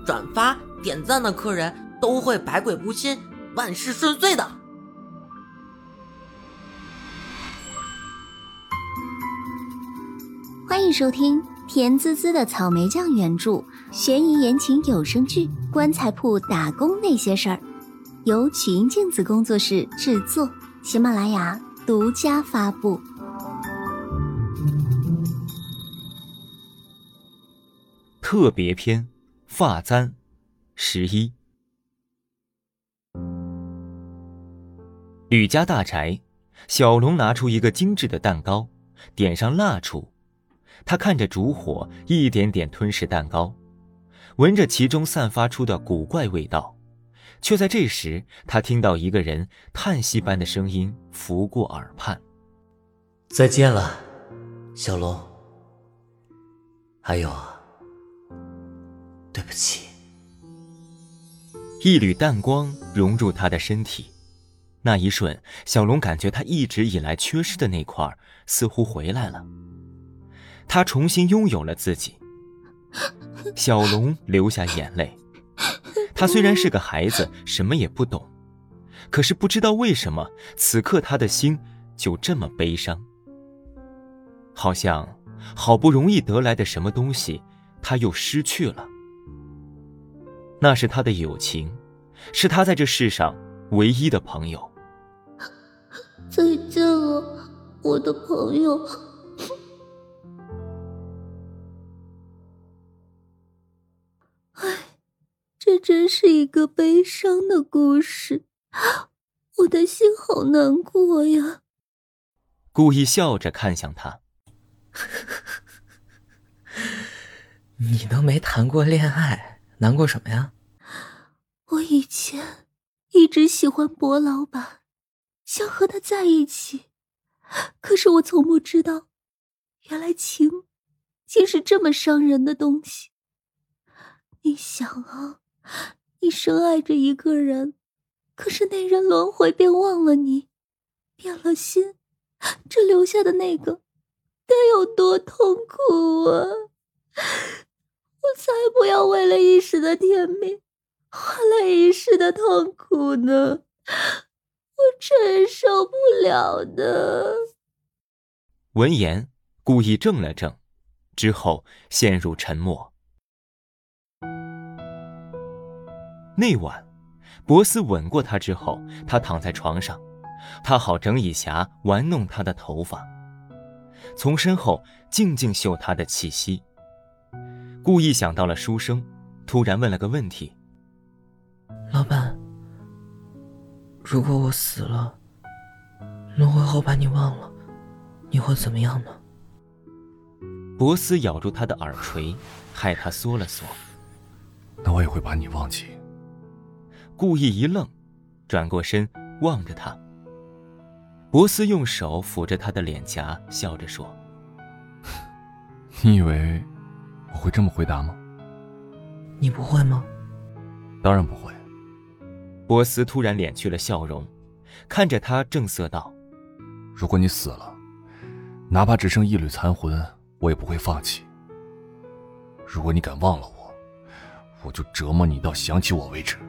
转发、点赞的客人都会百鬼不侵，万事顺遂的。 欢迎收听甜滋滋的草莓酱原著悬疑言情有声剧《棺材铺打工那些事儿》，由曲音镜子工作室制作，喜马拉雅独家发布。 特别篇发簪11。吕家大宅，小龙拿出一个精致的蛋糕，点上蜡烛。他看着烛火一点点吞噬蛋糕，闻着其中散发出的古怪味道，却在这时他听到一个人叹息般的声音拂过耳畔： 再见了，小龙。还有啊，对不起。 一缕淡光融入他的身体，那一瞬，小龙感觉他一直以来缺失的那块似乎回来了，他重新拥有了自己。小龙流下眼泪，他虽然是个孩子，什么也不懂，可是不知道为什么，此刻他的心就这么悲伤，好像好不容易得来的什么东西，他又失去了。那是他的友情，是他在这世上唯一的朋友。 再见了，我的朋友。这真是一个悲伤的故事，我的心好难过呀。 故意笑着看向他。 你都没谈过恋爱，难过什么呀？ 我以前一直喜欢薄老板，想和他在一起，可是我从不知道，原来情竟是这么伤人的东西。你想啊，你深爱着一个人，可是那人轮回便忘了你，变了心，这留下的那个该有多痛苦啊！我才不要为了一时的甜蜜换来一世的痛苦呢，我承受不了的。 闻言故意怔了怔，之后陷入沉默。那晚博斯吻过他之后，他躺在床上，他好整以暇玩弄他的头发，从身后静静嗅他的气息。故意想到了书生，突然问了个问题： 老板，如果我死了，轮回后把你忘了，你会怎么样呢？ 博斯咬住他的耳垂，害他缩了缩。 那我也会把你忘记。 故意一愣，转过身望着他。博斯用手抚着他的脸颊，笑着说： 你以为我会这么回答吗？ 你不会吗？ 当然不会。 博斯突然敛去了笑容，看着他正色道： 如果你死了，哪怕只剩一缕残魂，我也不会放弃。如果你敢忘了我，我就折磨你到想起我为止。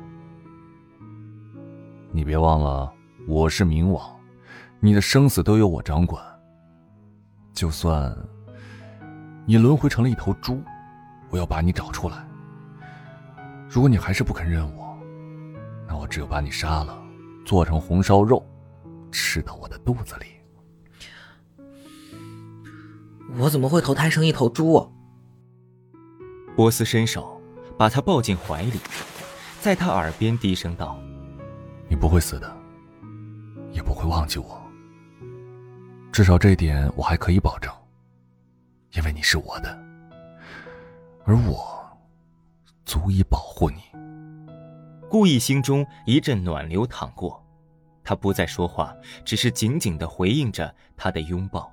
你别忘了，我是冥王，你的生死都由我掌管。就算你轮回成了一头猪，我要把你找出来。如果你还是不肯认我，那我只有把你杀了，做成红烧肉，吃到我的肚子里。 我怎么会投胎成一头猪啊？ 博斯伸手把他抱进怀里，在他耳边低声道： 你不会死的，也不会忘记我。至少这一点我还可以保证，因为你是我的，而我足以保护你。 故意心中一阵暖流淌过，他不再说话，只是紧紧地回应着他的拥抱。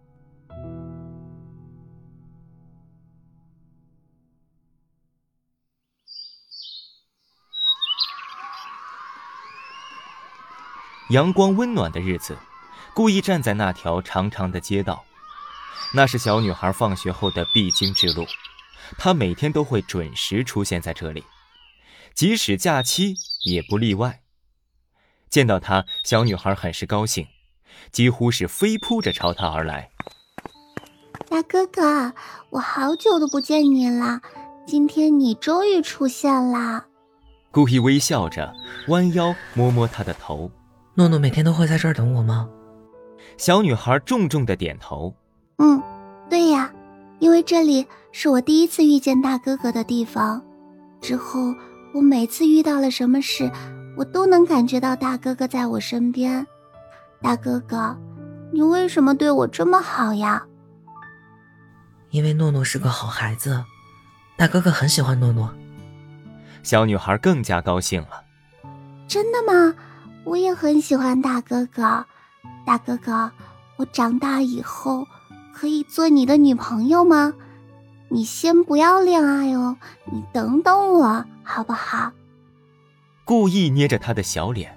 阳光温暖的日子，故意站在那条长长的街道，那是小女孩放学后的必经之路， 他每天都会准时出现在这里，即使假期也不例外。见到他，小女孩很是高兴，几乎是飞扑着朝他而来。 大哥哥，我好久都不见你了，今天你终于出现啦。 顾意微笑着弯腰摸摸他的头。 诺诺每天都会在这儿等我吗？ 小女孩重重地点头。 对呀，因为这里是我第一次遇见大哥哥的地方，之后我每次遇到了什么事，我都能感觉到大哥哥在我身边。大哥哥，你为什么对我这么好呀？ 因为诺诺是个好孩子，大哥哥很喜欢诺诺。 小女孩更加高兴了。 真的吗？我也很喜欢大哥哥。大哥哥，我长大以后可以做你的女朋友吗？你先不要恋爱哦，你等等我好不好？ 故意捏着他的小脸。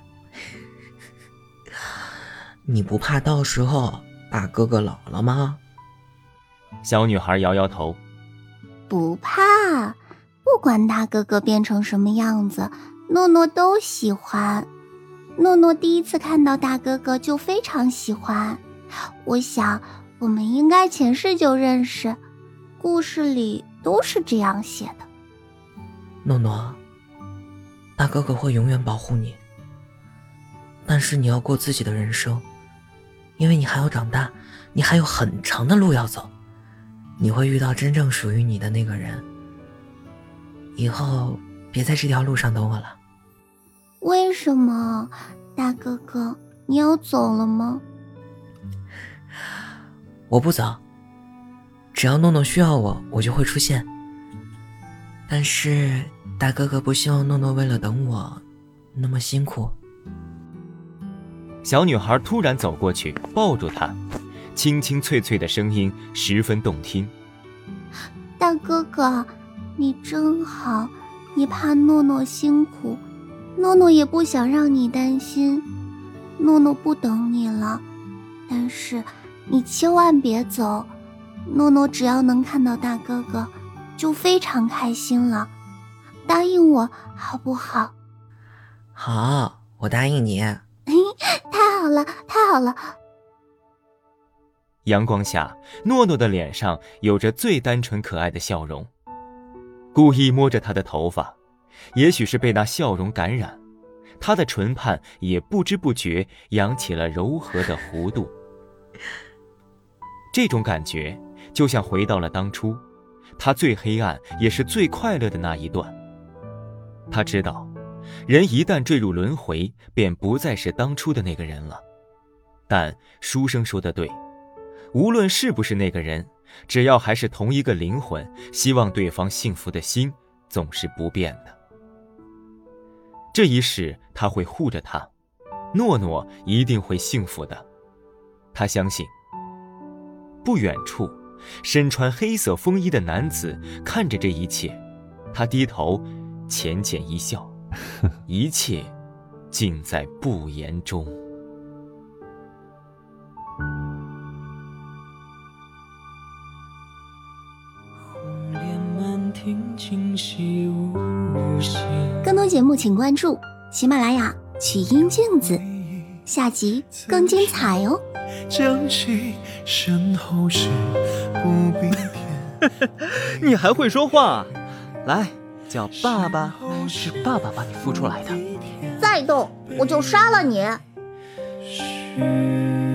你不怕到时候大哥哥老了吗？ 小女孩摇摇头。 不怕，不管大哥哥变成什么样子，诺诺都喜欢。诺诺第一次看到大哥哥就非常喜欢，我想我们应该前世就认识，故事里都是这样写的。 诺诺，大哥哥会永远保护你，但是你要过自己的人生，因为你还要长大，你还有很长的路要走，你会遇到真正属于你的那个人。以后别在这条路上等我了。 为什么？大哥哥，你要走了吗？ 我不走，只要诺诺需要我，我就会出现。但是大哥哥不希望诺诺为了等我那么辛苦。 小女孩突然走过去抱住他，清清脆脆的声音十分动听。 大哥哥，你真好，你怕诺诺辛苦，诺诺也不想让你担心，诺诺不等你了，但是你千万别走，诺诺只要能看到大哥哥就非常开心了，答应我好不好？ 好，我答应你。 太好了，太好了。 阳光下，诺诺的脸上有着最单纯可爱的笑容。故意摸着她的头发，也许是被那笑容感染，她的唇畔也不知不觉扬起了柔和的弧度。这种感觉就像回到了当初，她最黑暗也是最快乐的那一段。她知道，人一旦坠入轮回，便不再是当初的那个人了。但书生说的对，无论是不是那个人，只要还是同一个灵魂，希望对方幸福的心总是不变的。这一世他会护着她，诺诺一定会幸福的。他相信。不远处，身穿黑色风衣的男子看着这一切，他低头浅浅一笑，一切尽在不言中。 更多节目请关注喜马拉雅曲音镜子，下集更精彩哦。 讲起身后事不必偏你还会说话？来，叫爸爸，是爸爸把你孵出来的。 再动我就杀了你。 是